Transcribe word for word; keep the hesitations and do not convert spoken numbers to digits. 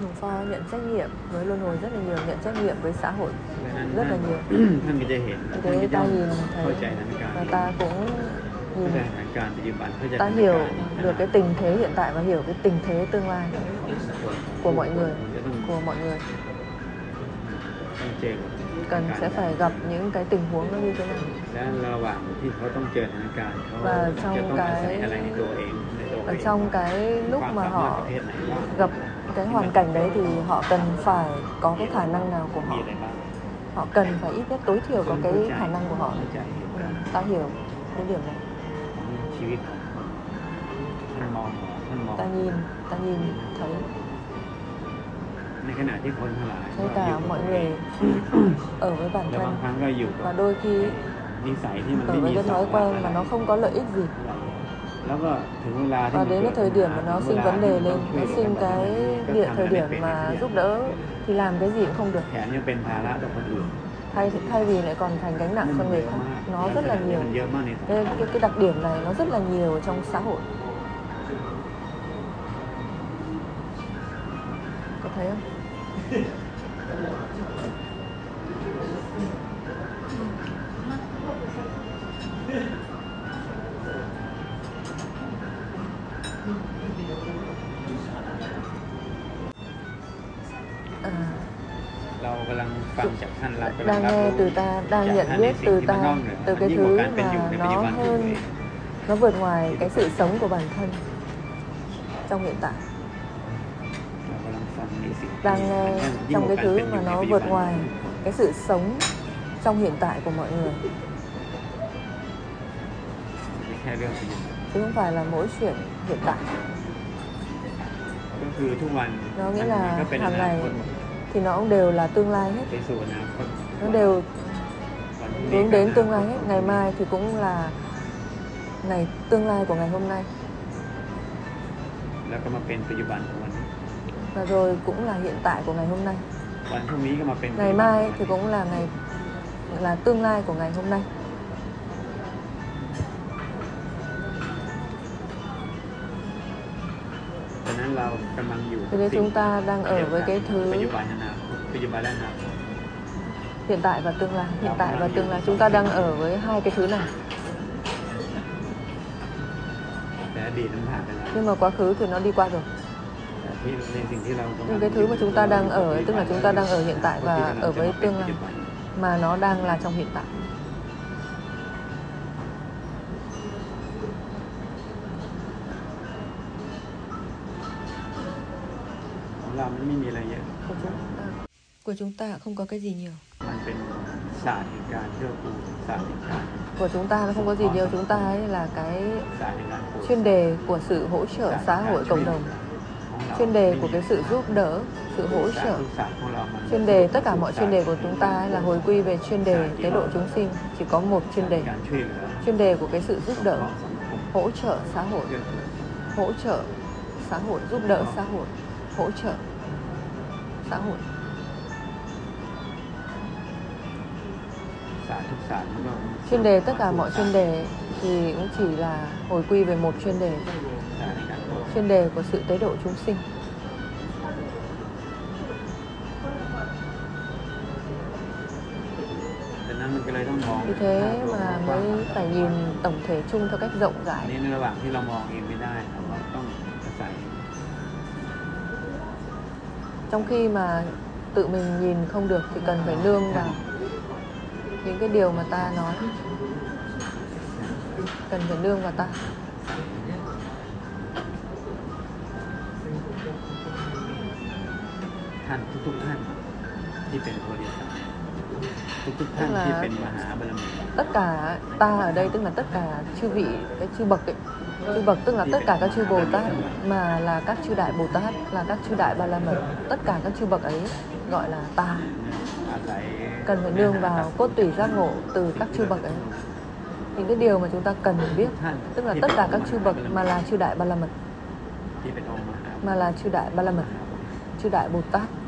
Hùng Pho nhận trách nhiệm với luân hồi rất là nhiều, nhận trách nhiệm với xã hội ดังนั้น rất ท่า là น nhiều. ท่านก็จะเห็น Như ท่านก็ thế จะ ta nhìn เข้า thấy ใจสถานการณ์ và ta cũng เข้า nhìn ใจสถานการณ์ปัจจุบันเข้าใจส ta ถาน hiểu การณ์ được cái tình thế hiện tại và hiểu cái tình thế tương lai ของ của mọi người, จะต้อง của mọi người. ต้องเจอกับสถาน Cần การณ์ sẽ แบบ phải gặp những cái tình huống nó như thế này. และระหว่างที่เขาต้องเจอสถานการณ์เขา Và จะ trong ต้องอาศัย cái อะไรในตัวเองในตัวเอ và ง trong cái lúc ความ mà สามารถ họ ประเภทไหนบ้าง gặp cái hoàn cảnh đấy thì họ cần phải có cái khả năng nào của มี họ. อะไรบ้าง Họ cần phải ít nhất tối thiểu có cái khả năng của họ. เข้าใจเหตุ Ừ, การณ์ ta hiểu cái điểm này. ของชีวิตของคนท่านมองท่านมอง Ta nhìn, ta nhìn thấy ในขณะที่คนทั้งหลาย tất ก็อยู่ cả กับ mọi ตัวเอง người ở với bản และบาง thân ครั้งก็อยู่กับ và đôi khi นิสัยที่มัน ở ไม่ với มี cái สา thói ระ quen อะไร mà nó không có lợi ích gì. แล้วก็ถึงเวลาที่ Và มัน đến เกิ cái ด thời ปัญ điểm หา mà nó ถึงเว sinh ลา vấn ที่ đề มันต้อ lên, งช่วย nó เหลือ sinh กัน cái ก็ địa ทำ thời อะไรไม่ điểm เป็น mà ทุก giúp อย่าง đỡ thì làm cái gì cũng không được. แถมยังเป็นภาระต่อคนอื่น Thay thay vì lại còn thành gánh nặng นั่น cho มันเย người อะ khác. มาก Nó ลัก rất ษ là ณะนี้ nhiều. มันเยอะมากในสังค Cái, ม cái, cái đặc điểm này nó rất là nhiều trong xã hội. Có thấy không? À, เรากำลังฟังจากท่านเรากำลัง đang รับ nghe รู้ từ ta, จาก đang nhận ท่านใน biết สิ่ง từ ที่มันนอก ta, เหนือ từ มัน cái ยิ่งกว่า thứ การเป็นอยู่ mà ในปัจจุ nó บันของตัว hơn, เอง nó vượt ngoài cái sự sống của bản thân trong hiện tại. เรากำลังฟังในสิ่งที่ Đang nghe ยิ่ง trong กว่า cái การ thứ เป็นอ mà ยู่ใน nó ปัจจุ vượt บัน ngoài cái sự sống trong hiện tại của mọi người. ไม่แค่เรื่องปัจจุบัน Chứ không phải là mỗi chuyện hiện tại. ก็คือทุกวัน Nó มั nghĩa น là ก็เป็นอ hàng นา ngày คตหมด thì nó cũng đều là tương lai hết. ไปสู่อนาคต Nó đều วันพรุ่งนี้ hướng ก็ đến อนา tương คต lai hết. Ngày mai thì cũng là ngày tương lai của ngày hôm nay. แล้วก็มาเป็นปัจจุบันของวันนี้ Và rồi cũng là hiện tại của ngày hôm nay. วันพรุ่งนี้ก็มาเป็น Ngày mai thì cũng là ngày là tương lai của ngày hôm nay. ดังนั้นเรากำลังอยู่ Thế nên chúng ta đang ở với cái ปัจ thứ จุบันอนาคตปัจจุบันและอนาคต hiện tại và tương lai. Hiện tại và tương lai. Chúng ta đang ở với hai cái thứ này. แต่อดีตมันผ่านไปแล้ว Nhưng mà quá khứ thì nó đi qua rồi. แต่ที่ในสิ่งที่เรากำลัง Nhưng cái thứ mà chúng ta đang ở, tức là chúng ta đang ở hiện tại và ở với tương lai, mà nó đang là trong hiện tại. ของเรามันไม่มีอะไรเยอะ Của chúng ta, của chúng ta không có cái gì nhiều. มันเป็นศาสตร์แห่งการเชื่อกูลศาสตร์แห่งการ Của chúng ta nó không có gì nhiều. Chúng ta ấy là cái ศาสตร์แห่งการโปรด chuyên đề của sự hỗ trợ xã hội cộng đồng, ของเรา chuyên đề của cái sự giúp đỡ, sự hỗ ศาสต trợ. ร์ทุกศาสตร์ของเรามัน Chuyên đề, tất cả mọi chuyên đề của chúng ta ấy là hồi quy về chuyên đề tế độ chúng sinh. Chỉ có một chuyên đề, การช่วยเหลือ chuyên đề của cái sự giúp đỡ, ของสังคม hỗ trợ xã hội, เกื้อกูล hỗ trợ xã hội, giúp đỡ xã hội, hỗ trợ xã hội. ศาสตร์ทุกศาสตร์มันก็ Chuyên đề, tất cả mọi chuyên đề thì cũng chỉ là hồi quy về một chuyên đề, ศาสตร์ในการโปรด chuyên đề của sự tế độ chúng sinh. ดังนั้นมันก็เลยต้องมอง Vì thế mà mới phải nhìn tổng thể chung theo cách rộng อัน rãi. นี้ในระหว่างที่เรามองเองไม่ได้เราก็ต้องอาศัย Trong khi mà tự mình nhìn không được thì cần phải nương vào những cái điều mà ta nói. Cần phải nương vào ta. ท่านทุกๆท่านที่เป็นโพธิสัตว์ทุกๆท่าน Tức là ที่เป็นมหาบารมี tất cả ta ở đây tức là tất cả chư vị, cái chư bậc ấy. Chư bậc tức là tất cả các chư Bồ Tát, mà là các chư đại Bồ Tát, là các chư đại Ba La Mật. Tất cả các chư bậc ấy gọi là ta. อาศัย Cần phải nương vào cốt tủy giác ngộ từ các chư bậc ấy. Những cái điều mà chúng ta cần biết, tức là tất cả các chư bậc mà là chư đại Ba La Mật, ที่เป็นองค์มหา mà là chư đại Ba La Mật, chư đại Bồ Tát.